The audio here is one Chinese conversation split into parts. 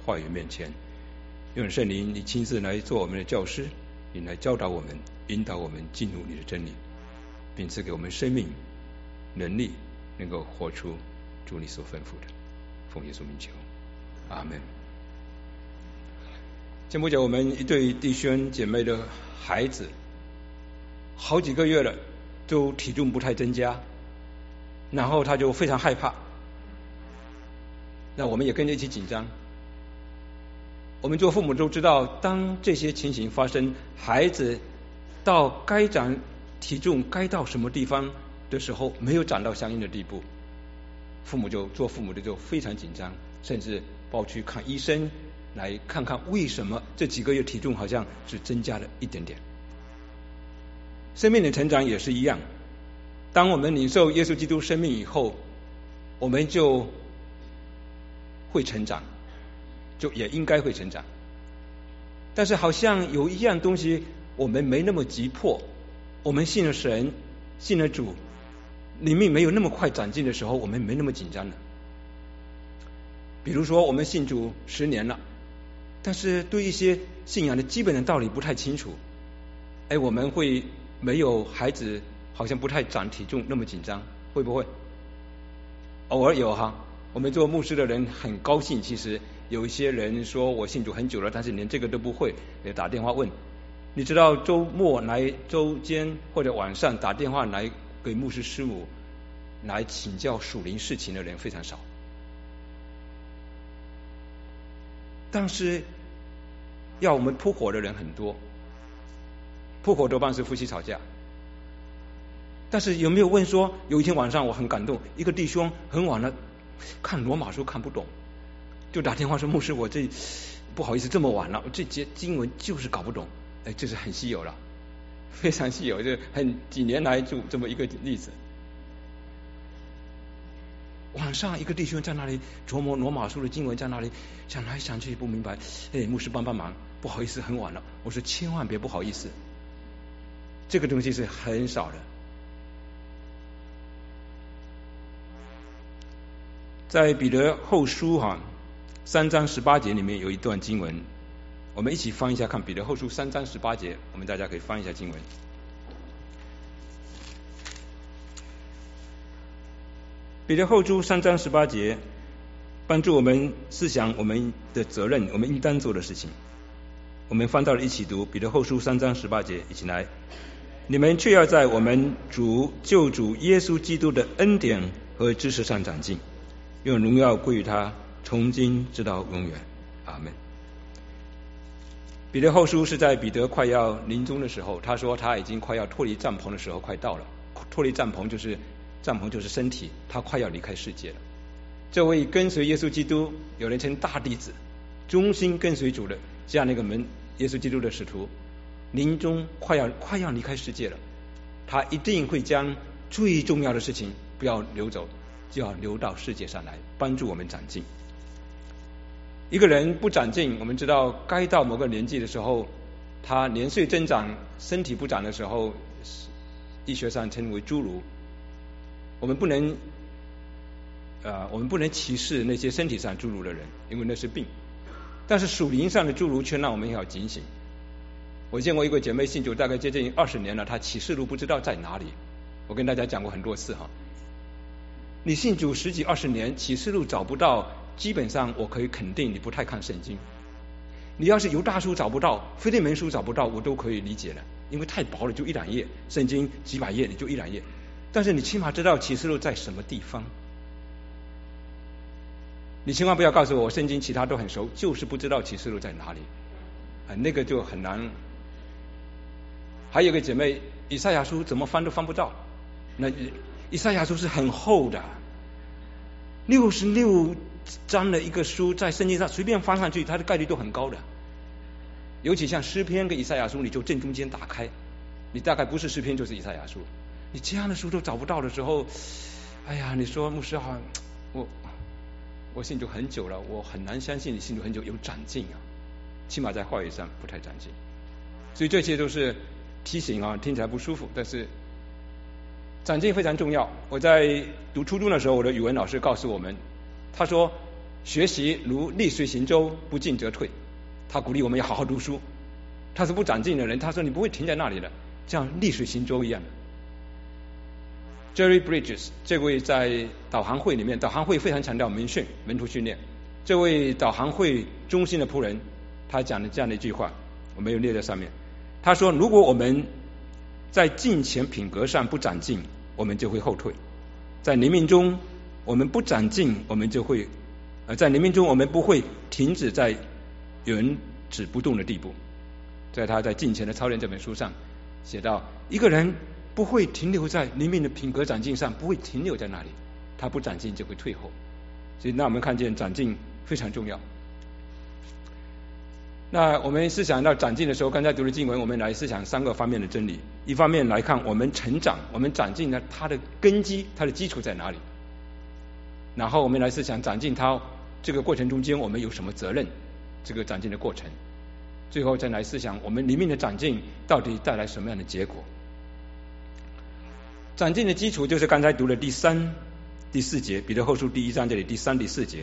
话语面前。愿圣灵你亲自来做我们的教师，你来教导我们，引导我们进入你的真理，并赐给我们生命能力，能够活出主你所吩咐的。奉耶稣名求，阿们。前不久我们一对弟兄姐妹的孩子好几个月了，都体重不太增加，然后他就非常害怕，那我们也跟着一起紧张。我们做父母都知道，当这些情形发生，孩子到该长体重该到什么地方的时候，没有长到相应的地步，做父母的就非常紧张，甚至抱去看医生，来看看为什么这几个月体重好像只增加了一点点。生命的成长也是一样，当我们领受耶稣基督生命以后，我们就会成长，就也应该会成长。但是好像有一样东西我们没那么急迫，我们信了神，信了主，灵命没有那么快长进的时候，我们没那么紧张了。比如说我们信主10年了，但是对一些信仰的基本的道理不太清楚，我们会没有孩子好像不太长体重那么紧张，会不会？偶尔有哈。我们做牧师的人很高兴，其实有一些人说我信主很久了，但是连这个都不会，也打电话问。你知道周末来周间或者晚上打电话来给牧师师母来请教属灵事情的人非常少，但是要我们扑火的人很多，扑火多半是夫妻吵架。但是有没有问说，有一天晚上我很感动，一个弟兄很晚了看罗马书看不懂，就打电话说牧师，我这不好意思这么晚了，这节经文就是搞不懂。这是很稀有了，非常稀有，这几年来就这么一个例子。晚上一个弟兄在那里琢磨罗马书的经文，在那里想来想去不明白，牧师帮忙，不好意思很晚了。我说千万别不好意思，这个东西是很少的。在彼得后书3章18节里面有一段经文，我们一起翻一下看。彼得后书3章18节，我们大家可以翻一下经文。彼得后书3章18节帮助我们思想我们的责任，我们应当做的事情。我们翻到了一起读彼得后书3章18节，一起来。你们却要在我们救主耶稣基督的恩典和知识上长进，愿荣耀归于他，从今直到永远。阿们。彼得后书是在彼得快要临终的时候，他说他已经快要脱离帐篷的时候快到了。脱离帐篷就是身体，他快要离开世界了。这位跟随耶稣基督，有人称大弟子，忠心跟随主的这样的一个耶稣基督的使徒，临终快要离开世界了。他一定会将最重要的事情不要流走，就要流到世界上来，帮助我们长进。一个人不长进，我们知道该到某个年纪的时候，他年岁增长，身体不长的时候，医学上称为侏儒。我们不能歧视那些身体上侏儒的人，因为那是病。但是属灵上的侏儒却让我们要警醒。我见过一个姐妹信主大概接近20年了，她启示录不知道在哪里。我跟大家讲过很多次你信主10几20年，启示录找不到，基本上我可以肯定你不太看圣经。你要是犹大书找不到，腓利门书找不到，我都可以理解了，因为太薄了，就1-2页，圣经几百页你就1-2页。但是你起码知道启示录在什么地方。你千万不要告诉我圣经其他都很熟，就是不知道启示录在哪里那个就很难。还有个姐妹，以赛亚书怎么翻都翻不到。那以赛亚书是很厚的，66章的一个书，在圣经上随便翻上去，它的概率都很高的。尤其像诗篇跟以赛亚书，你就正中间打开，你大概不是诗篇就是以赛亚书。你这样的书都找不到的时候，你说牧师我信主很久了，我很难相信你信主很久有长进起码在话语上不太长进。所以这些都是提醒听起来不舒服，但是长进非常重要。我在读初中的时候，我的语文老师告诉我们，他说学习如逆水行舟，不进则退。他鼓励我们要好好读书。他是不长进的人，他说你不会停在那里的，像逆水行舟一样的。Jerry Bridges 这位在导航会里面，导航会非常强调门徒训练。这位导航会中心的仆人，他讲了这样的一句话，我没有列在上面。他说，如果我们在敬虔品格上不长进，我们就会后退；在灵命中我们不长进，我们就会在灵命中我们不会停止在原止不动的地步。在他在敬虔的操练这本书上写到，一个人不会停留在灵命的品格长进上，不会停留在那里，他不长进就会退后。所以那我们看见长进非常重要。那我们思想到长进的时候，刚才读的经文，我们来思想3个方面的真理。一方面来看我们成长，我们长进呢，它的根基，它的基础在哪里？然后我们来思想长进它这个过程中间我们有什么责任，这个长进的过程。最后再来思想我们灵命的长进到底带来什么样的结果。长进的基础就是刚才读的第3、第4节，彼得后书第1章这里第3、第4节。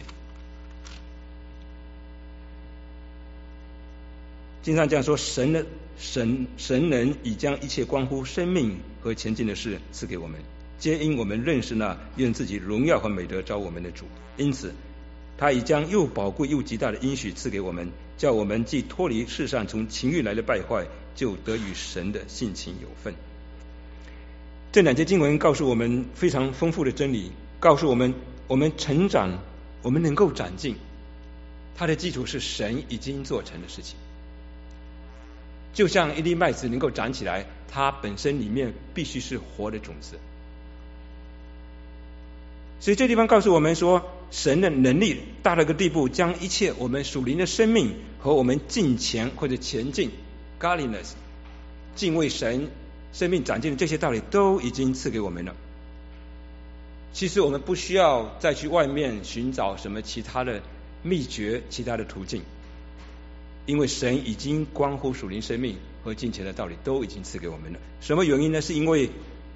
经上这样说，神人已将一切关乎生命和前进的事赐给我们，皆因我们认识那愿自己荣耀和美德召我们的主。因此他已将又宝贵又极大的应许赐给我们，叫我们既脱离世上从情欲来的败坏，就得与神的性情有份。这2节经文告诉我们非常丰富的真理，告诉我们成长，我们能够长进，它的基础是神已经做成的事情。就像一粒麦子能够长起来，它本身里面必须是活的种子。所以这地方告诉我们说，神的能力大到一个地步，将一切我们属灵的生命和我们进前或者前进 godliness 敬畏神、生命长进的这些道理都已经赐给我们了。其实我们不需要再去外面寻找什么其他的秘诀、其他的途径，因为神已经关乎属灵生命和金钱的道理都已经赐给我们了。什么原因呢？是因为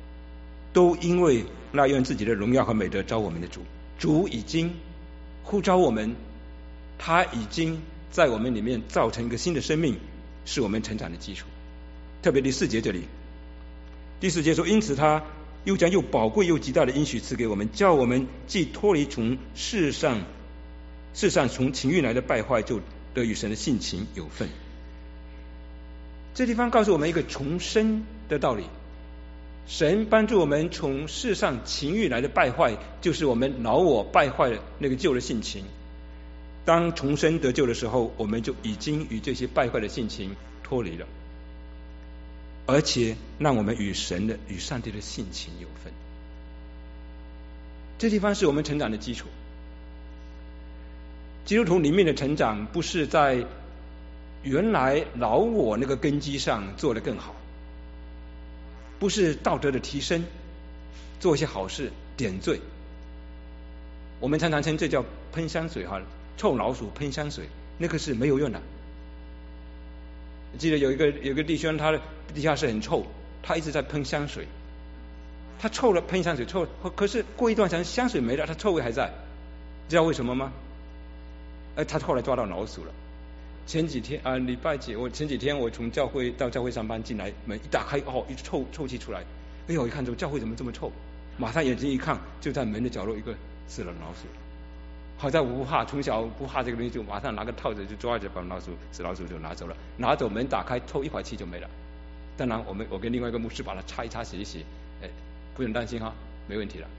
那愿自己的荣耀和美德召我们的主已经呼召我们，他已经在我们里面造成一个新的生命，是我们成长的基础。特别第4节这里，第4节说，因此他又将又宝贵又极大的应许赐给我们，叫我们既脱离从世上从情欲来的败坏，就得与神的性情有份。这地方告诉我们一个重生的道理。神帮助我们从世上情欲来的败坏，就是我们老我败坏的那个旧的性情。当重生得救的时候，我们就已经与这些败坏的性情脱离了，而且让我们与上帝的性情有份。这地方是我们成长的基础。基督徒里面的成长，不是在原来老我那个根基上做得更好，不是道德的提升，做一些好事点缀。我们常常称这叫喷香水哈，臭老鼠喷香水，那个是没有用的。记得有一个弟兄，他的地下室很臭，他一直在喷香水，他臭了喷香水臭，可是过一段时间香水没了，他臭味还在，知道为什么吗？他后来抓到老鼠了。前几天礼拜几，前几天我从教会到教会上班进来，门一打开，一臭气出来，哎呦，一看教会怎么这么臭，马上眼睛一看，就在门的角落一个死了老鼠。好在我不怕，从小不怕这个东西，就马上拿个套子就抓着把死老鼠就拿走了，拿走门打开，抽一会儿气就没了。当然我跟另外一个牧师把它擦一擦洗一洗，不用担心哈，没问题了。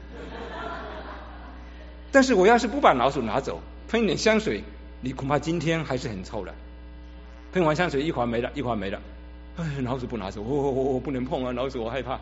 但是我要是不把老鼠拿走，喷一点香水，你恐怕今天还是很臭的。喷完香水一会儿没了，老鼠不拿走，我不能碰啊，老鼠我害怕，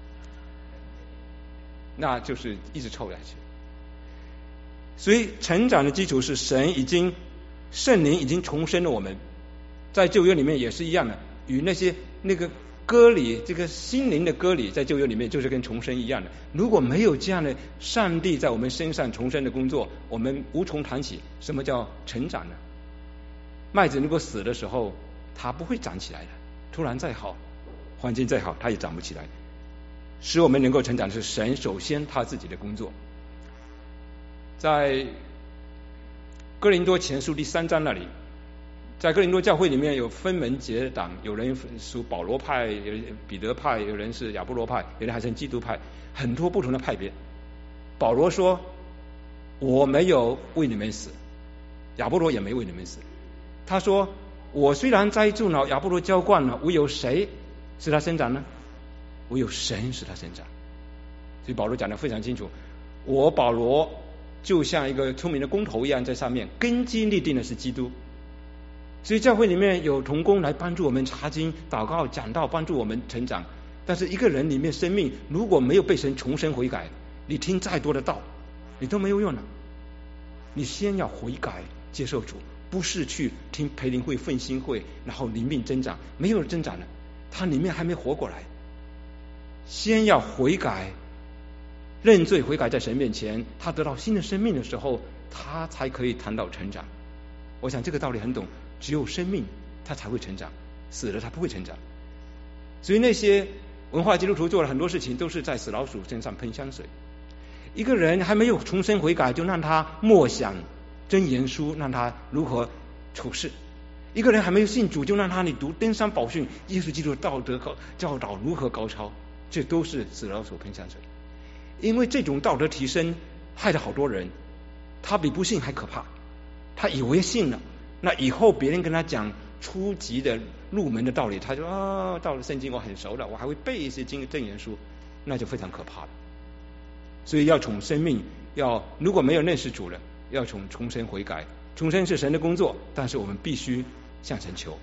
那就是一直臭下去。所以成长的基础是圣灵已经重生了我们，在旧约里面也是一样的，与那个割礼，这个心灵的割礼，在旧约里面就是跟重生一样的。如果没有这样的上帝在我们身上重生的工作，我们无从谈起什么叫成长呢？麦子如果死的时候，它不会长起来的，突然再好，环境再好，它也长不起来。使我们能够成长的是神首先他自己的工作。在哥林多前书第3章那里，在哥林多教会里面有分门结党，有人属保罗派，有人彼得派，有人是亚波罗派，有人还是基督派，很多不同的派别。保罗说我没有为你们死，亚波罗也没为你们死。他说我虽然栽种了，亚波罗浇灌了，唯有谁使他生长呢？唯有神使他生长。所以保罗讲得非常清楚，我保罗就像一个聪明的工头一样，在上面根基立定的是基督。所以教会里面有同工来帮助我们查经、祷告、讲道，帮助我们成长。但是一个人里面生命如果没有被神重生悔改，你听再多的道你都没有用的。你先要悔改接受主，不是去听培灵会、奋兴会，然后灵命增长，没有增长了，他里面还没活过来。先要悔改认罪悔改，在神面前他得到新的生命的时候，他才可以谈到成长。我想这个道理很懂，只有生命他才会成长，死了他不会成长。所以那些文化基督徒做了很多事情都是在死老鼠身上喷香水。一个人还没有重生悔改，就让他默想箴言书，让他如何处事。一个人还没有信主，就让他你读登山宝训，耶稣基督的道德教导如何高超，这都是死老鼠喷香水。因为这种道德提升害了好多人，他比不信还可怕。他以为信了，那以后别人跟他讲初级的入门的道理，他就到了圣经我很熟了，我还会背一些箴言书，那就非常可怕了。所以要从生命，如果没有认识主了，要从重生悔改。重生是神的工作，但是我们必须向神求。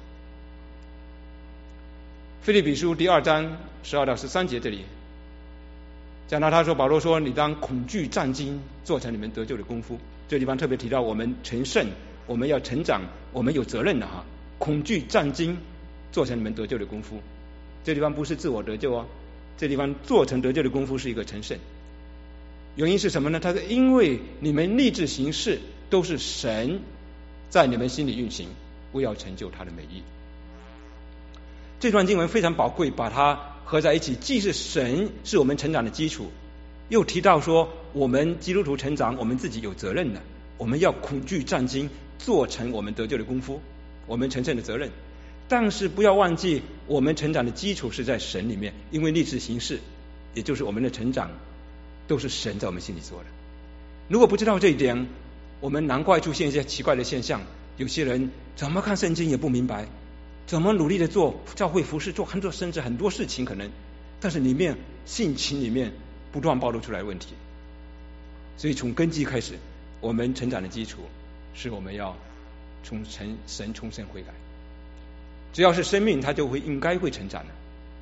腓立比书第2章12到13节这里讲到，他说保罗说你当恐惧战惊，做成你们得救的功夫。这地方特别提到我们成圣，我们要成长，我们有责任的哈。恐惧战惊，做成你们得救的功夫。这地方不是自我得救哦，这地方做成得救的功夫是一个成圣。原因是什么呢？他说因为你们立志行事都是神在你们心里运行，为要成就他的美意。这段经文非常宝贵，把它合在一起，既是神是我们成长的基础，又提到说我们基督徒成长，我们自己有责任的，我们要恐惧战惊，做成我们得救的功夫，我们成圣的责任。但是不要忘记，我们成长的基础是在神里面，因为立志行事，也就是我们的成长都是神在我们心里做的。如果不知道这一点，我们难怪出现一些奇怪的现象。有些人怎么看圣经也不明白，怎么努力的做教会服事，做很多甚至很多事情可能，但是里面性情里面不断暴露出来问题。所以从根基开始，我们成长的基础是我们要从神重生悔改。只要是生命，它就应该会成长的。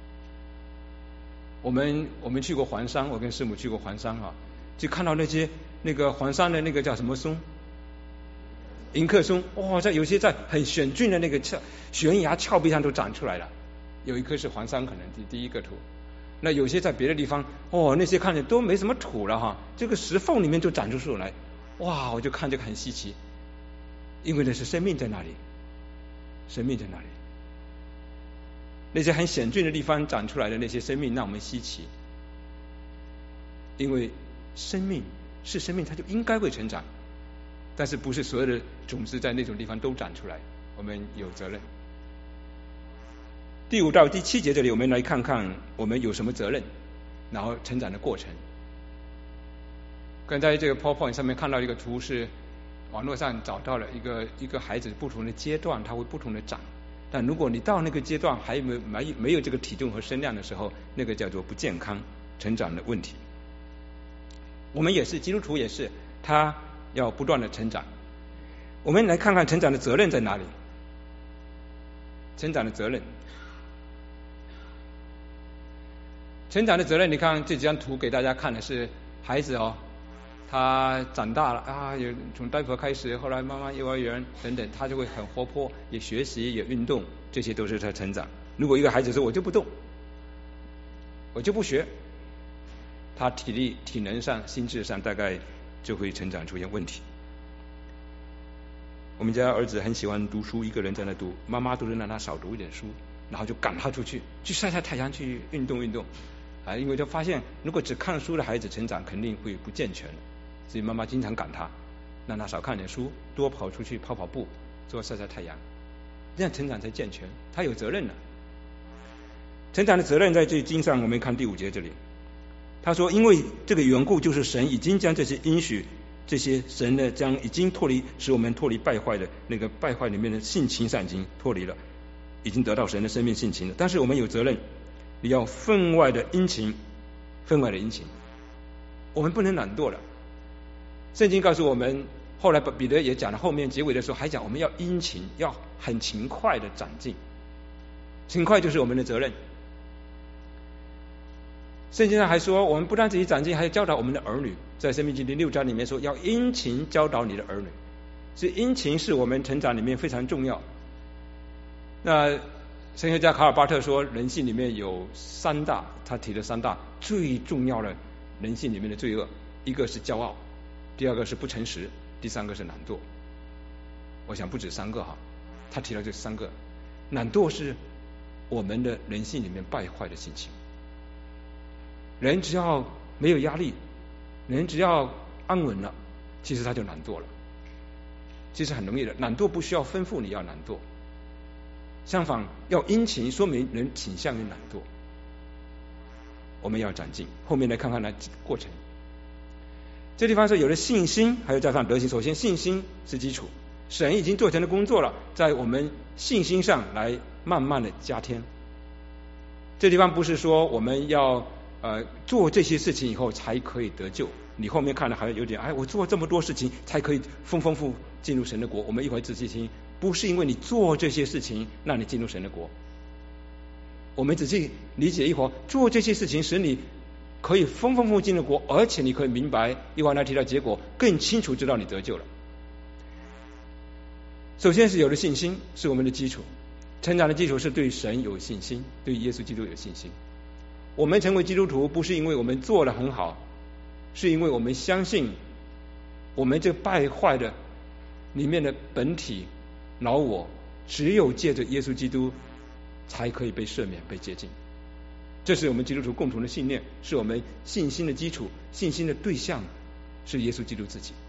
我们去过黄山，我跟师母去过黄山啊，就看到那个黄山的那个叫什么松，迎客松，有些在很险峻的那个悬崖峭壁上都长出来了。有一棵是黄山可能第一个土，那有些在别的地方，那些看着都没什么土了哈，这个石缝里面就长出树来，我就看这个很稀奇，因为那是生命在那里，生命在那里。那些很险峻的地方长出来的那些生命让我们稀奇，因为生命是生命，它就应该会成长，但是不是所有的种子在那种地方都长出来，我们有责任。第5到第7节这里，我们来看看我们有什么责任，然后成长的过程。刚才这个 PowerPoint 上面看到一个图，是网络上找到了一个孩子不同的阶段，他会不同的长。但如果你到那个阶段还没有这个体重和身量的时候，那个叫做不健康成长的问题。我们也是基督徒，也是他要不断的成长。我们来看看成长的责任在哪里。成长的责任，你看这几张图给大家看的是孩子他长大了有从呆婆开始，后来慢慢幼儿园等等，他就会很活泼，也学习也运动，这些都是他成长。如果一个孩子说我就不动，我就不学，他体力体能上心智上大概就会成长出现问题。我们家儿子很喜欢读书，一个人在那读，妈妈都是让他少读一点书，然后就赶他出去晒晒太阳，去运动因为他发现如果只看书的孩子成长肯定会不健全，所以妈妈经常赶他， 让他少看点书，多跑出去跑跑步，多晒晒太阳，这样成长才健全。他有责任的。成长的责任在这经上，我们看第5节这里，他说因为这个缘故，就是神已经将这些应许，这些神呢将已经脱离，使我们脱离败坏的那个败坏里面的性情上已经脱离了，已经得到神的生命性情了。但是我们有责任，你要分外的殷勤，分外的殷勤，我们不能懒惰了。圣经告诉我们，后来彼得也讲了，后面结尾的时候还讲我们要殷勤，要很勤快的长进，勤快就是我们的责任。圣经上还说，我们不但自己长进，还要教导我们的儿女。在申命记第6章里面说，要殷勤教导你的儿女。所以殷勤是我们成长里面非常重要。那神学家卡尔巴特说，人性里面有3大，他提了3大最重要的人性里面的罪恶，一个是骄傲，第2个是不诚实，第3个是懒惰。我想不止3个哈，他提了这3个。懒惰是我们的人性里面败坏的性情。人只要没有压力，人只要安稳了，其实他就懒惰了。其实很容易的，懒惰不需要吩咐你要懒惰，相反要殷勤，说明人倾向于懒惰。我们要长进，后面来看看那过程。这地方说有了信心，还有加上德行。首先信心是基础，神已经做成了工作了，在我们信心上来慢慢的加添。这地方不是说我们要做这些事情以后才可以得救，你后面看了还有点我做这么多事情才可以丰富进入神的国。我们一会儿仔细听，不是因为你做这些事情让你进入神的国，我们仔细理解一会儿，做这些事情使你可以丰富进入国，而且你可以明白一会儿来提到结果，更清楚知道你得救了。首先是有了信心，是我们的基础。成长的基础是对神有信心，对耶稣基督有信心。我们成为基督徒不是因为我们做得很好，是因为我们相信我们这败坏的里面的本体老我，只有借着耶稣基督才可以被赦免被洁净。这是我们基督徒共同的信念，是我们信心的基础。信心的对象是耶稣基督自己。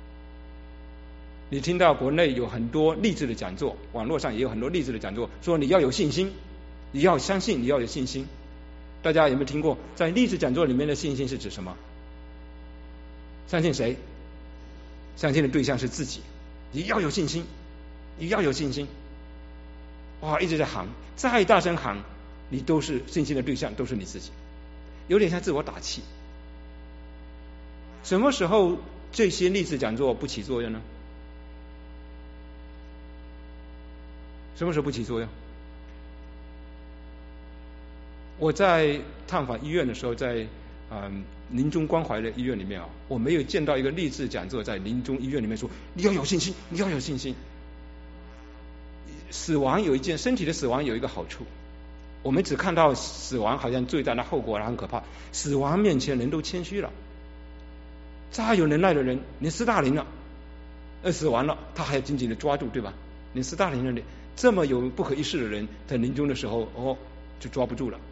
你听到国内有很多励志的讲座，网络上也有很多励志的讲座，说你要有信心，你要相信，你要有信心。大家有没有听过，在励志讲座里面的信心是指什么？相信谁？相信的对象是自己。你要有信心，你要有信心。哇，一直在喊，再大声喊，你都是信心的对象，都是你自己，有点像自我打气。什么时候这些励志讲座不起作用呢？什么时候不起作用？我在探访医院的时候，在临终关怀的医院里面我没有见到一个励志讲座在临终医院里面说你要有信心，你要有信心。死亡有身体的死亡有一个好处，我们只看到死亡好像最大的后果很可怕，死亡面前人都谦虚了。再有能耐的人，连斯大林了，死完了他还要紧紧的抓住，对吧？连斯大林那里这么有不可一世的人，在临终的时候就抓不住了。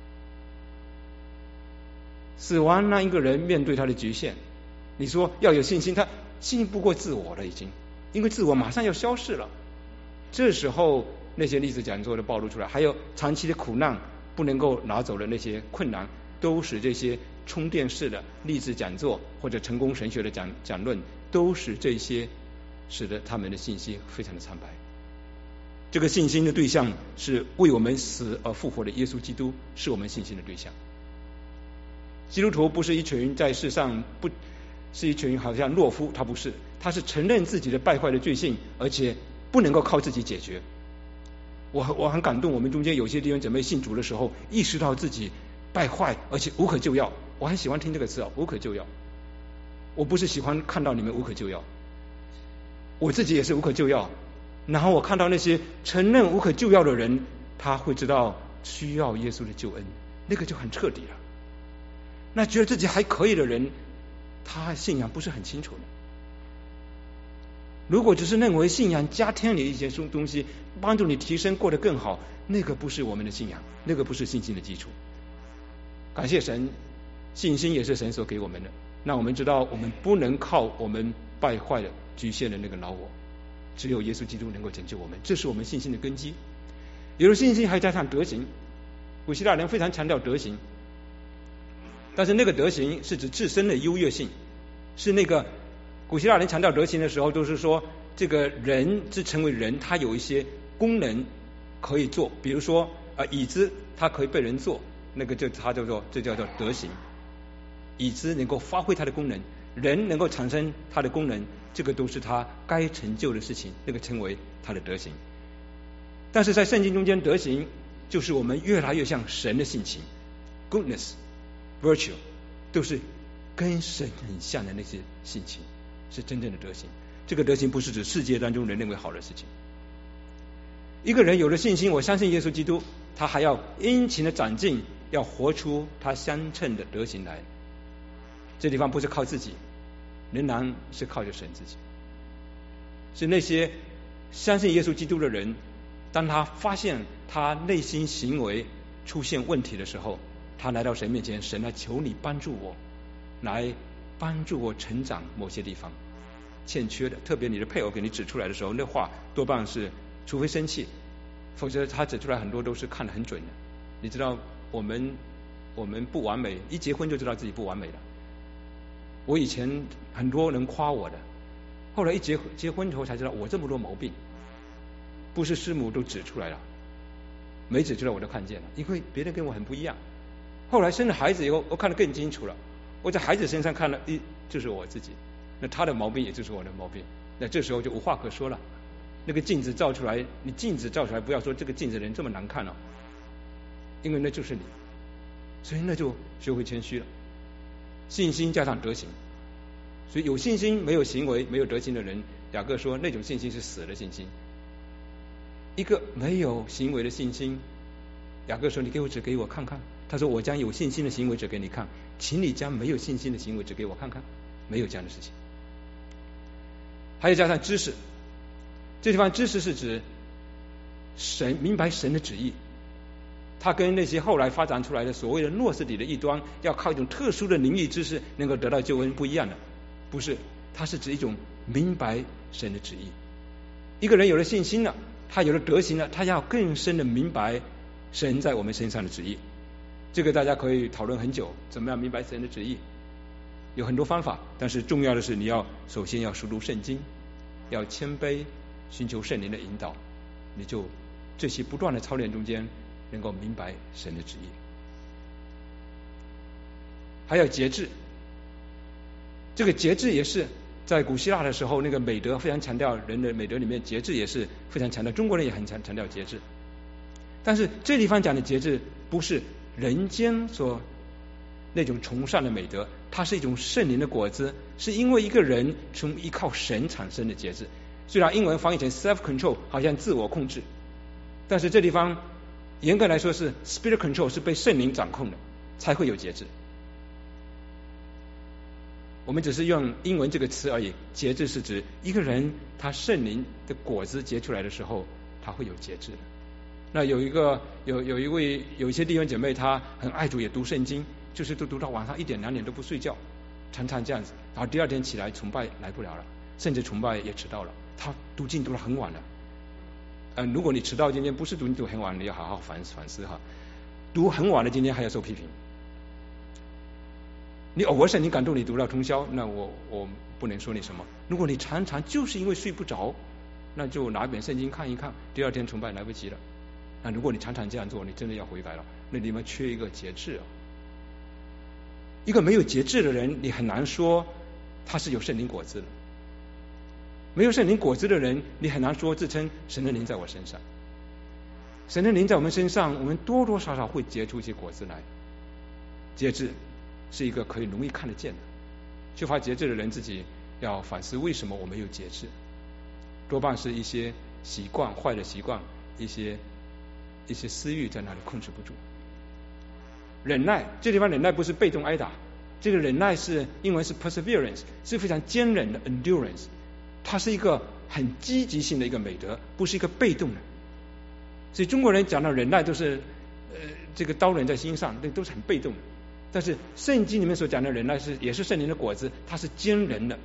死亡那一个人面对他的局限，你说要有信心，他信不过自我了已经，因为自我马上要消逝了。这时候那些励志讲座的暴露出来，还有长期的苦难不能够拿走的那些困难，都使这些充电式的励志讲座或者成功神学的讲论，都使这些使得他们的信心非常的苍白。这个信心的对象是为我们死而复活的耶稣基督，是我们信心的对象。基督徒不是一群在世上不是一群好像懦夫，他不是，他是承认自己的败坏的罪性，而且不能够靠自己解决。我很感动，我们中间有些弟兄姐妹信主的时候，意识到自己败坏，而且无可救药。我很喜欢听这个词无可救药。我不是喜欢看到你们无可救药，我自己也是无可救药。然后我看到那些承认无可救药的人，他会知道需要耶稣的救恩，那个就很彻底了。那觉得自己还可以的人，他信仰不是很清楚的。如果只是认为信仰加添你一些东西，帮助你提升过得更好，那个不是我们的信仰，那个不是信心的基础。感谢神，信心也是神所给我们的。那我们知道我们不能靠我们败坏了、局限了那个老我。只有耶稣基督能够拯救我们，这是我们信心的根基。有了信心，还加上德行。古希腊人非常强调德行，但是那个德行是指自身的优越性，是那个古希腊人强调德行的时候，都是说这个人之成为人，他有一些功能可以做，比如说椅子它可以被人坐，那个这叫做德行。椅子能够发挥它的功能，人能够产生它的功能，这个都是他该成就的事情，那个称为他的德行。但是在圣经中间，德行就是我们越来越像神的性情 ，goodness、virtue 都是跟神很像的那些性情，是真正的德行。这个德行不是指世界当中人认为好的事情。一个人有了信心，我相信耶稣基督，他还要殷勤的长进，要活出他相称的德行来。这地方不是靠自己，仍然是靠着神自己。是那些相信耶稣基督的人，当他发现他内心行为出现问题的时候，他来到神面前，神来求你帮助我，来帮助我成长某些地方欠缺的，特别你的配偶给你指出来的时候，那话多半是除非生气，否则他指出来很多都是看得很准的。你知道我们不完美，一结婚就知道自己不完美了。我以前很多人夸我的，后来一结婚以后才知道我这么多毛病，不是师母都指出来了，没指出来我都看见了，因为别人跟我很不一样。后来生了孩子以后，我看得更清楚了，我在孩子身上看了，就是我自己，那他的毛病也就是我的毛病，那这时候就无话可说了。那个镜子照出来，你镜子照出来，不要说这个镜子人这么难看了，因为那就是你，所以那就学会谦虚了。信心加上德行，所以有信心没有行为没有德行的人，雅各说那种信心是死的信心。一个没有行为的信心，雅各说你给我指给我看看，他说我将有信心的行为指给你看，请你将没有信心的行为指给我看看，没有这样的事情。还有加上知识，这地方知识是指神，明白神的旨意。他跟那些后来发展出来的所谓的诺斯底的异端，要靠一种特殊的灵异知识能够得到救恩不一样的，不是，它是指一种明白神的旨意。一个人有了信心了，他有了德行了，他要更深的明白神在我们身上的旨意。这个大家可以讨论很久，怎么样明白神的旨意，有很多方法，但是重要的是你要首先要熟读圣经，要谦卑寻求圣灵的引导，你就这些不断的操练中间能够明白神的旨意。还有节制，这个节制也是在古希腊的时候，那个美德非常强调，人的美德里面节制也是非常强调，中国人也很强调节制。但是这地方讲的节制不是人间所那种崇尚的美德，它是一种圣灵的果子，是因为一个人从依靠神产生的节制。虽然英文翻译成 self-control 好像自我控制，但是这地方严格来说是 spirit control， 是被圣灵掌控的，才会有节制。我们只是用英文这个词而已，节制是指一个人他圣灵的果子结出来的时候，他会有节制的。那有一些弟兄姐妹，他很爱主，也读圣经，就是都读到晚上1点2点都不睡觉，常常这样子，然后第二天起来崇拜来不了了，甚至崇拜也迟到了，他读经读到很晚了。如果你迟到今天不是读经读很晚，你要好好反思哈。读很晚的今天还要受批评。你偶尔圣灵感动你读到通宵，那我不能说你什么。如果你常常就是因为睡不着，那就拿一本圣经看一看，第二天崇拜来不及了。那如果你常常这样做，你真的要悔改了，那里面缺一个节制啊。一个没有节制的人，你很难说他是有圣灵果子的。没有圣灵果子的人，你很难说自称神的灵在我身上。神的灵在我们身上，我们多多少少会结出一些果子来。节制是一个可以容易看得见的，缺乏节制的人自己要反思为什么我没有节制，多半是一些习惯，坏的习惯，一些私欲在那里控制不住。忍耐，这地方忍耐不是被动挨打，这个忍耐是英文是 perseverance， 是非常坚韧的 endurance， 它是一个很积极性的一个美德，不是一个被动的。所以中国人讲到忍耐都是这个刀刃在心上，那都是很被动的。但是圣经里面所讲的忍耐也是圣灵的果子，它是坚韧的，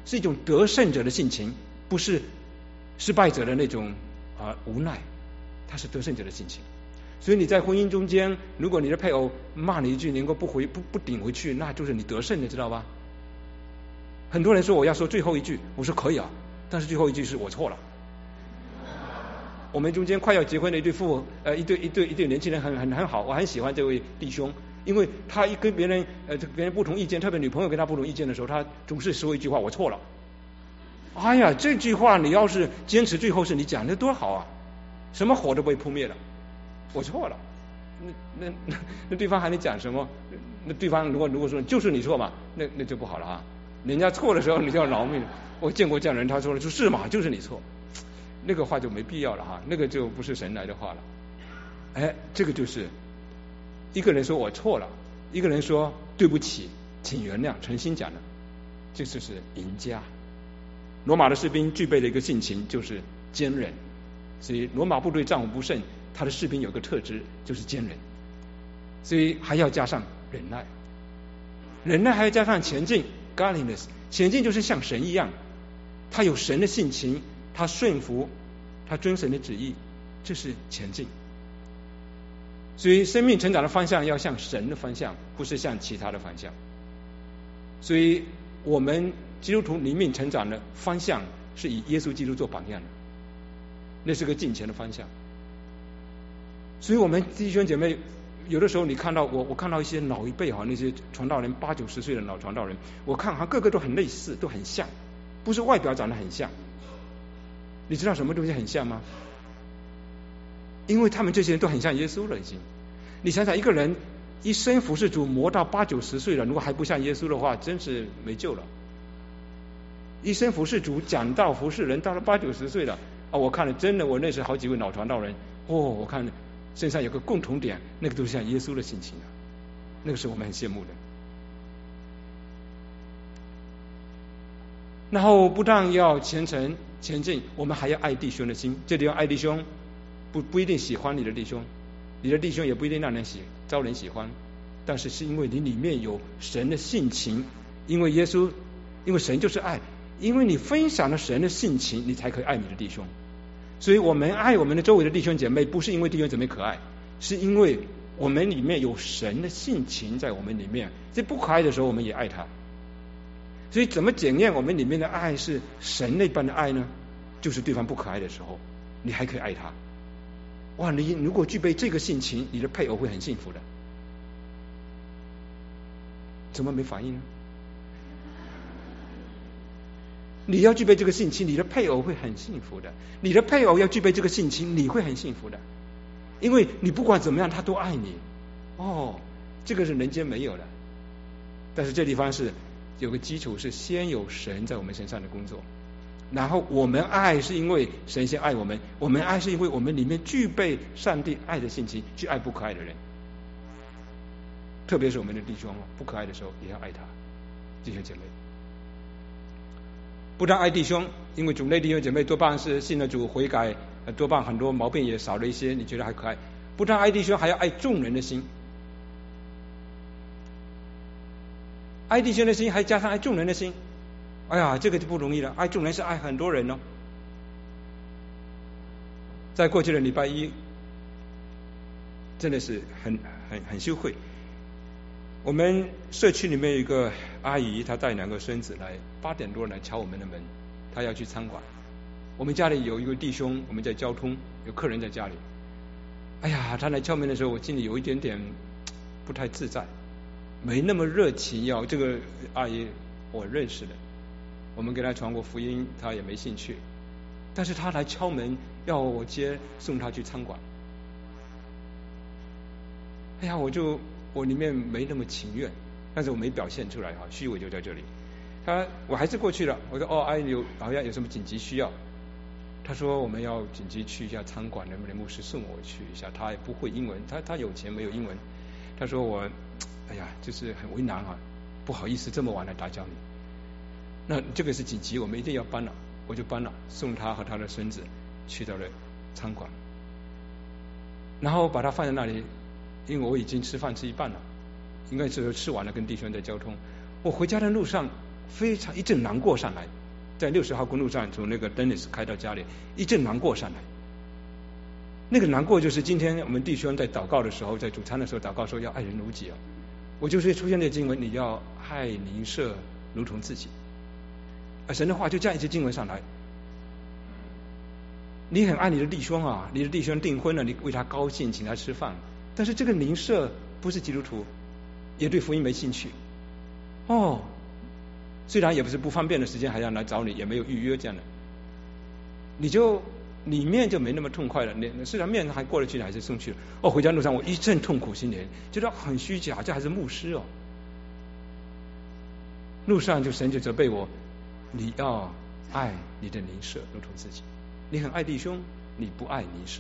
是一种得胜者的性情，不是失败者的那种无奈，他是得胜者的性情。所以你在婚姻中间，如果你的配偶骂你一句，你能够不顶回去，那就是你得胜的，知道吧？很多人说我要说最后一句，我说可以啊，但是最后一句是我错了。我们中间快要结婚的一对年轻人很好，我很喜欢这位弟兄，因为他一跟别人不同意见，特别女朋友跟他不同意见的时候，他总是说一句话我错了。哎呀，这句话你要是坚持最后是你讲的多好啊，什么火都不会扑灭了。我错了，那对方还能讲什么？那对方如果说就是你错嘛，那就不好了啊。人家错的时候你就要饶命。我见过这样的人，他说了就是嘛，就是你错，那个话就没必要了哈，那个就不是神来的话了。哎，这个就是一个人说我错了，一个人说对不起，请原谅，诚心讲的，这就是赢家。罗马的士兵具备的一个性情就是坚韧，所以罗马部队战无不胜，他的士兵有个特质就是坚韧，所以还要加上忍耐，忍耐还要加上前进 godliness， 前进就是像神一样，他有神的性情，他顺服，他遵神的旨意，这是前进。所以生命成长的方向要向神的方向，不是向其他的方向。所以我们基督徒灵命成长的方向是以耶稣基督做榜样的，那是个敬虔的方向。所以我们弟兄姐妹，有的时候你看到我看到一些老一辈那些传道人80-90岁的老传道人，我看个个都很类似，都很像，不是外表长得很像。你知道什么东西很像吗？因为他们这些人都很像耶稣了已经。你想想，一个人一生服侍主磨到80-90岁了，如果还不像耶稣的话，真是没救了。一生服侍主讲道服侍人，到了80-90岁了我看了真的，我认识好几位老传道人，我看身上有个共同点，那个都是像耶稣的性情的，那个是我们很羡慕的。然后不但要虔诚前进，我们还要爱弟兄的心。这地方爱弟兄不一定喜欢你的弟兄，你的弟兄也不一定招人喜欢，但是是因为你里面有神的性情，因为神就是爱，因为你分享了神的性情，你才可以爱你的弟兄。所以我们爱我们的周围的弟兄姐妹，不是因为弟兄姐妹可爱，是因为我们里面有神的性情在我们里面，在不可爱的时候我们也爱他。所以怎么检验我们里面的爱是神那般的爱呢？就是对方不可爱的时候，你还可以爱他。哇，你如果具备这个性情，你的配偶会很幸福的。怎么没反应呢？你要具备这个性情，你的配偶会很幸福的。你的配偶要具备这个性情，你会很幸福的，因为你不管怎么样，他都爱你。这个是人间没有的。但是这地方是有个基础，是先有神在我们身上的工作，然后我们爱是因为神先爱我们，我们爱是因为我们里面具备上帝爱的性情，去爱不可爱的人，特别是我们的弟兄不可爱的时候也要爱他。弟兄姐妹，不但爱弟兄，因为主内弟兄姐妹多半是信了主悔改，多半很多毛病也少了一些，你觉得还可爱。不但爱弟兄，还要爱众人的心，爱弟兄的心还加上爱众人的心，哎呀，这个就不容易了。爱众人是爱很多人哦。在过去的礼拜一，真的是很羞愧。我们社区里面有一个阿姨，她带2个孙子来，8点多来敲我们的门，她要去餐馆。我们家里有一个弟兄，我们在交通，有客人在家里。哎呀，他来敲门的时候，我心里有一点点不太自在，没那么热情。这个阿姨我认识的，我们给她传过福音，她也没兴趣。但是她来敲门，要我送她去餐馆。哎呀，我里面没那么情愿，但是我没表现出来虚伪就在这里。我还是过去了。我说阿姨好像有什么紧急需要。他说我们要紧急去一下餐馆，能不能牧师送我去一下？他也不会英文，他有钱没有英文。他说就是很为难不好意思这么晚来打搅你。那这个是紧急，我们一定要搬了，我就搬了，送他和他的孙子去到了餐馆，然后把他放在那里，因为我已经吃饭吃一半了，应该是吃完了，跟弟兄在交通。我回家的路上， 非常一阵难过上来，在60号公路上从那个 Dennis 开到家里，一阵难过上来。那个难过就是今天我们弟兄在祷告的时候，在主餐的时候祷告说要爱人如己我就是出现这经文，你要爱邻舍如同自己。神的话就这样一节经文上来，你很爱你的弟兄你的弟兄订婚了，你为他高兴，请他吃饭，但是这个邻舍不是基督徒，也对福音没兴趣虽然也不是不方便的时间还要来找你，也没有预约这样的，你就里面就没那么痛快了。虽然面还过得去，还是送去了。回家路上我一阵痛苦心连，觉得很虚假，这还是牧师路上神就责备我，你要爱你的邻舍如同自己。你很爱弟兄，你不爱邻舍。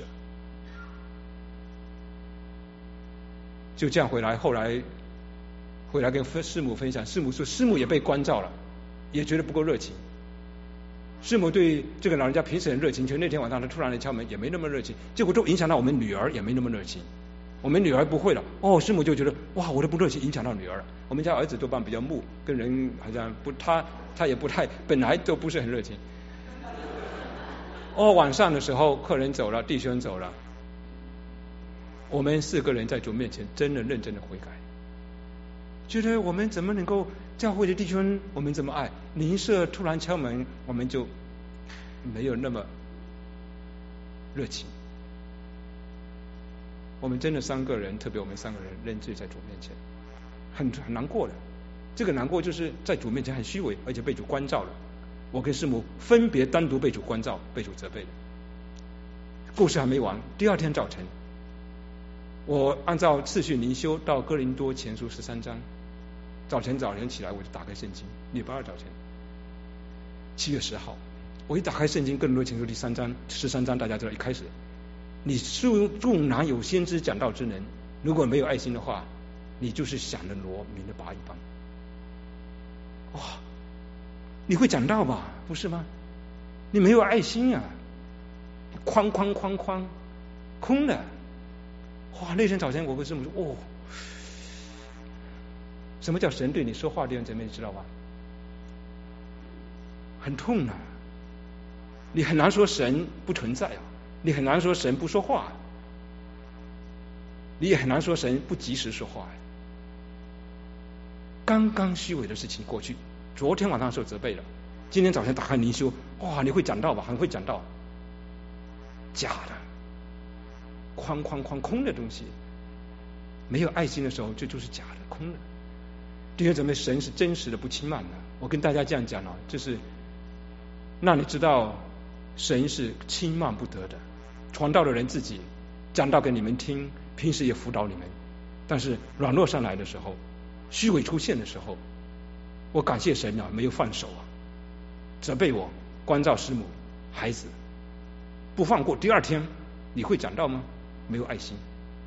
就这样后来跟师母分享，师母说师母也被关照了，也觉得不够热情。师母对这个老人家平时很热情，就那天晚上他突然来敲门也没那么热情，结果都影响到我们女儿也没那么热情。我们女儿不会了师母就觉得哇，我的不热情影响到女儿了。我们家儿子多半比较木，跟人好像不他也不太，本来都不是很热情。晚上的时候客人走了，弟兄走了，我们4个人在主面前真的认真的悔改，觉得我们怎么能够教会的弟兄我们怎么爱，邻舍突然敲门我们就没有那么热情。我们真的3个人，特别我们3个人认罪在主面前，很难过的。这个难过就是在主面前很虚伪，而且被主关照了。我跟师母分别单独被主关照，被主责备了。故事还没完，第2天早晨，我按照次序灵修到哥林多前书13章。早晨起来我就打开圣经，礼拜2早晨7月10号，我一打开圣经哥林多前书第13章，大家知道一开始，你纵然有先知讲道之能，如果没有爱心的话，你就是响的锣，鸣的拔一般。你会讲道吧？不是吗？你没有爱心哐空的。那天早晨我跟师母说什么叫神对你说话？弟兄姐妹知道吧？很痛你很难说神不存在你很难说神不说话，你也很难说神不及时说话。刚刚虚伪的事情过去，昨天晚上受责备了，今天早上打开灵修，你会讲道吧？很会讲道，假的，哐空的东西，没有爱心的时候，这就是假的，空的。弟兄姊妹，神是真实的，不轻慢的。我跟大家这样讲就是让你知道神是轻慢不得的。传道的人自己讲道给你们听，平时也辅导你们，但是软弱上来的时候，虚伪出现的时候，我感谢神没有放手责备我，关照师母孩子，不放过。第2天你会讲道吗？没有爱心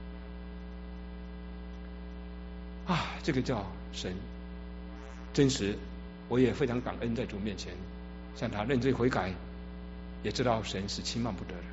这个叫神真实。我也非常感恩在主面前向他认罪悔改，也知道神是轻慢不得的。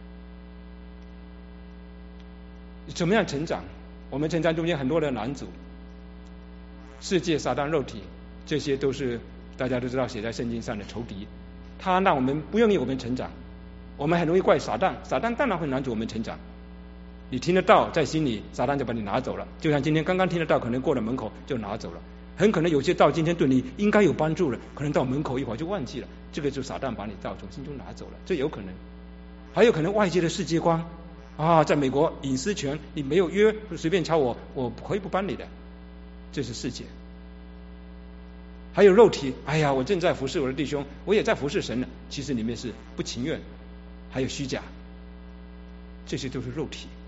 怎么样成长？我们成长中间很多的拦阻，世界、撒旦、肉体，这些都是大家都知道写在圣经上的仇敌，他让我们不愿意我们成长。我们很容易怪撒旦，撒旦当然会拦阻我们成长。你听得到在心里，撒旦就把你拿走了。就像今天刚刚听得到，可能过了门口就拿走了。很可能有些道今天对你应该有帮助了，可能到门口一会儿就忘记了，这个就撒旦把你道从心中拿走了，这有可能。还有可能外界的世界观在美国隐私权，你没有约随便敲我可以不帮你的，这是世界。还有肉体，我正在服侍我的弟兄，我也在服侍神呢，其实里面是不情愿，还有虚假，这些都是肉体。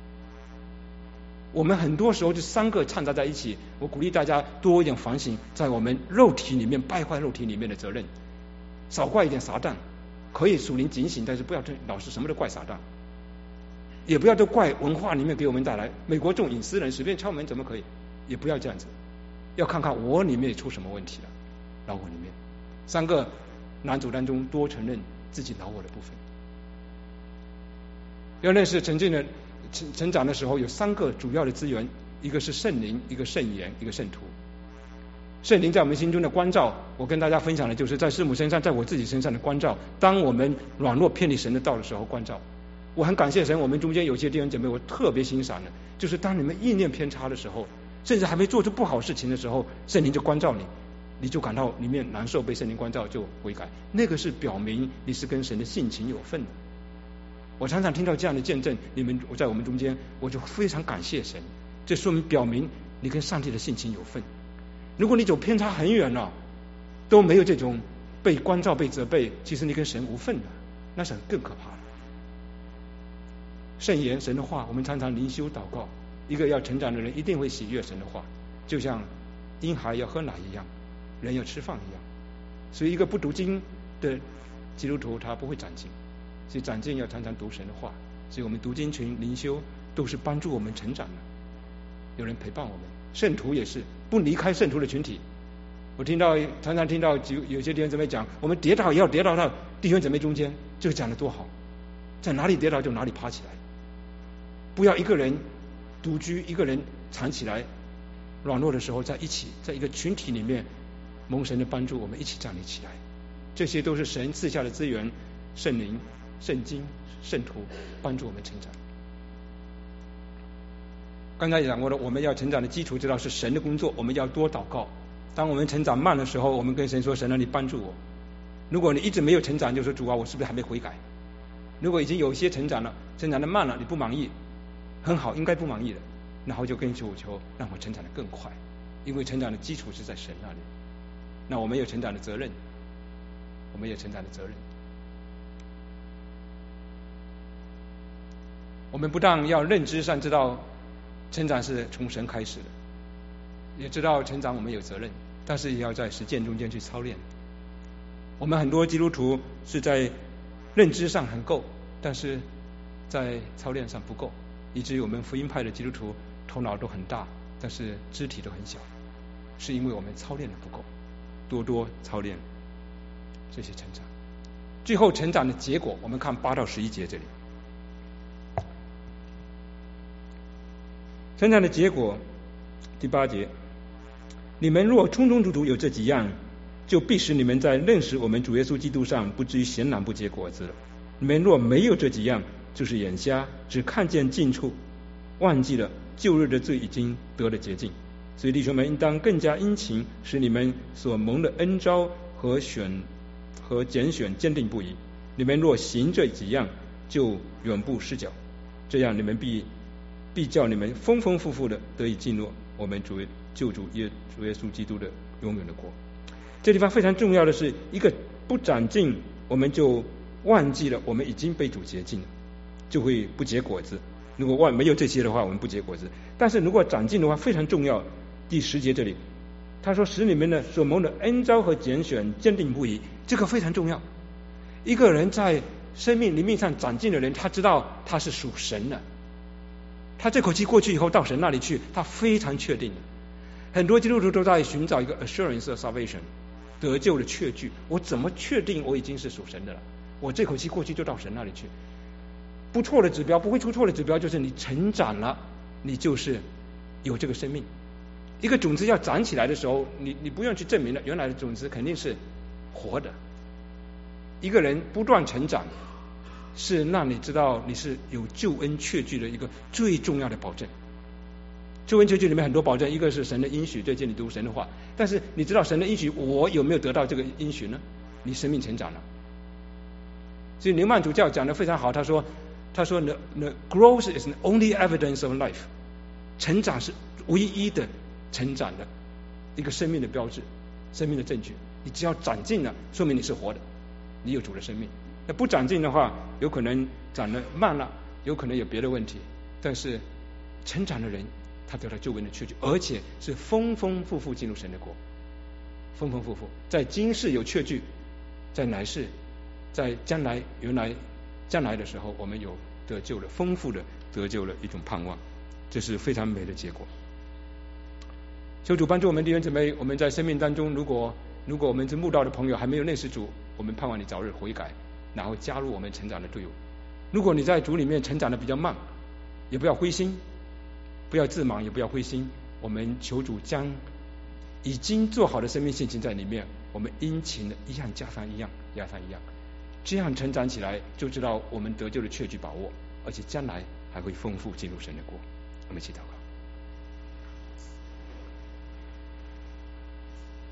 我们很多时候就3个掺杂在一起，我鼓励大家多一点反省，在我们肉体里面败坏肉体里面的责任，少怪一点撒旦，可以属灵警醒，但是不要老是什么都怪撒旦，也不要都怪文化里面给我们带来。美国这种隐私人随便敲门怎么可以？也不要这样子，要看看我里面出什么问题了。老我里面3个男主当中多承认自己老我的部分。要认识曾经的成长的时候，有3个主要的资源，一个是圣灵，一个圣言，一个圣徒。 圣灵在我们心中的光照，我跟大家分享的就是在师母身上，在我自己身上的光照。当我们软弱偏离神的道的时候，光照。我很感谢神，我们中间有些弟兄姐妹我特别欣赏的，就是当你们意念偏差的时候，甚至还没做出不好事情的时候，圣灵就光照你，你就感到里面难受，被圣灵光照就悔改，那个是表明你是跟神的性情有份的。我常常听到这样的见证，我在我们中间，我就非常感谢神，这说明表明你跟上帝的性情有份。如果你走偏差很远了，都没有这种被关照被责备，其实你跟神无份的，那是更可怕的。圣言神的话，我们常常灵修祷告，一个要成长的人一定会喜悦神的话，就像婴孩要喝奶一样，人要吃饭一样。所以一个不读经的基督徒他不会长进，所以长进要常常读神的话。所以我们读经群灵修都是帮助我们成长的，有人陪伴我们。圣徒也是不离开圣徒的群体。我常常听到有些弟兄姊妹讲，我们跌倒也要跌倒到弟兄姊妹中间，这个讲得多好，在哪里跌倒就哪里爬起来，不要一个人独居，一个人藏起来，软弱的时候在一起，在一个群体里面蒙神的帮助，我们一起站立起来。这些都是神赐下的资源，圣灵、圣经、圣徒帮助我们成长。刚才讲过了，我们要成长的基础知道是神的工作，我们要多祷告。当我们成长慢的时候，我们跟神说，神啊，你帮助我。如果你一直没有成长，就说主啊，我是不是还没悔改？如果已经有一些成长了，成长的慢了，你不满意，很好，应该不满意的，然后就跟主求让我成长的更快，因为成长的基础是在神那里。那我们有成长的责任，我们有成长的责任。我们不但要认知上知道成长是从神开始的，也知道成长我们有责任，但是也要在实践中间去操练。我们很多基督徒是在认知上很够，但是在操练上不够，以至于我们福音派的基督徒头脑都很大，但是肢体都很小，是因为我们操练的不够，多多操练这些成长。最后成长的结果，我们看8到11节这里。成长的结果，第8节，你们若充充足足有这几样，就必使你们在认识我们主耶稣基督上不至于闲懒不结果子了。你们若没有这几样，就是眼瞎，只看见近处，忘记了旧日的罪已经得了洁净。所以弟兄们应当更加殷勤，使你们所蒙的恩召和拣选坚定不移。你们若行这几样，就永不失脚，这样你们必叫你们丰丰富富的得以进入我们救主耶稣基督的永远的国。这地方非常重要的是，一个不长进，我们就忘记了我们已经被主洁净了，就会不结果子。如果没有这些的话，我们不结果子。但是如果长进的话，非常重要。第10节这里他说，使你们的所蒙的恩召和拣选坚定不移，这个非常重要。一个人在生命灵命上长进的人，他知道他是属神的，他这口气过去以后到神那里去，他非常确定的。很多基督徒都在寻找一个 assurance of salvation， 得救的确据。我怎么确定我已经是属神的了？我这口气过去就到神那里去。不错的指标，不会出错的指标就是你成长了，你就是有这个生命。一个种子要长起来的时候，你不用去证明了，原来的种子肯定是活的。一个人不断成长，是让你知道你是有救恩确据的一个最重要的保证。救恩确据里面很多保证，一个是神的应许，对，借你读神的话。但是你知道神的应许，我有没有得到这个应许呢？你生命成长了。所以牛曼主教讲得非常好，他说 the growth is the only evidence of life， 成长是唯一的成长的一个生命的标志，生命的证据。你只要长进了，说明你是活的，你有主的生命。那不长进的话，有可能长得慢了，有可能有别的问题。但是成长的人，他得到救恩的确据，而且是丰丰富富进入神的国，丰丰富富，在今世有确据，在来世，在将来的时候，我们有得救了，丰富的得救了一种盼望，这是非常美的结果。求主帮助我们弟兄姊妹，我们在生命当中，如果我们是慕道的朋友还没有认识主，我们盼望你早日悔改，然后加入我们成长的队伍。如果你在主里面成长的比较慢，也不要灰心，不要自满，也不要灰心。我们求主将已经做好的生命性情在里面，我们殷勤的一样加上一样，加上一样，这样成长起来，就知道我们得救的确据把握，而且将来还会丰富进入神的国。我们一起祷告。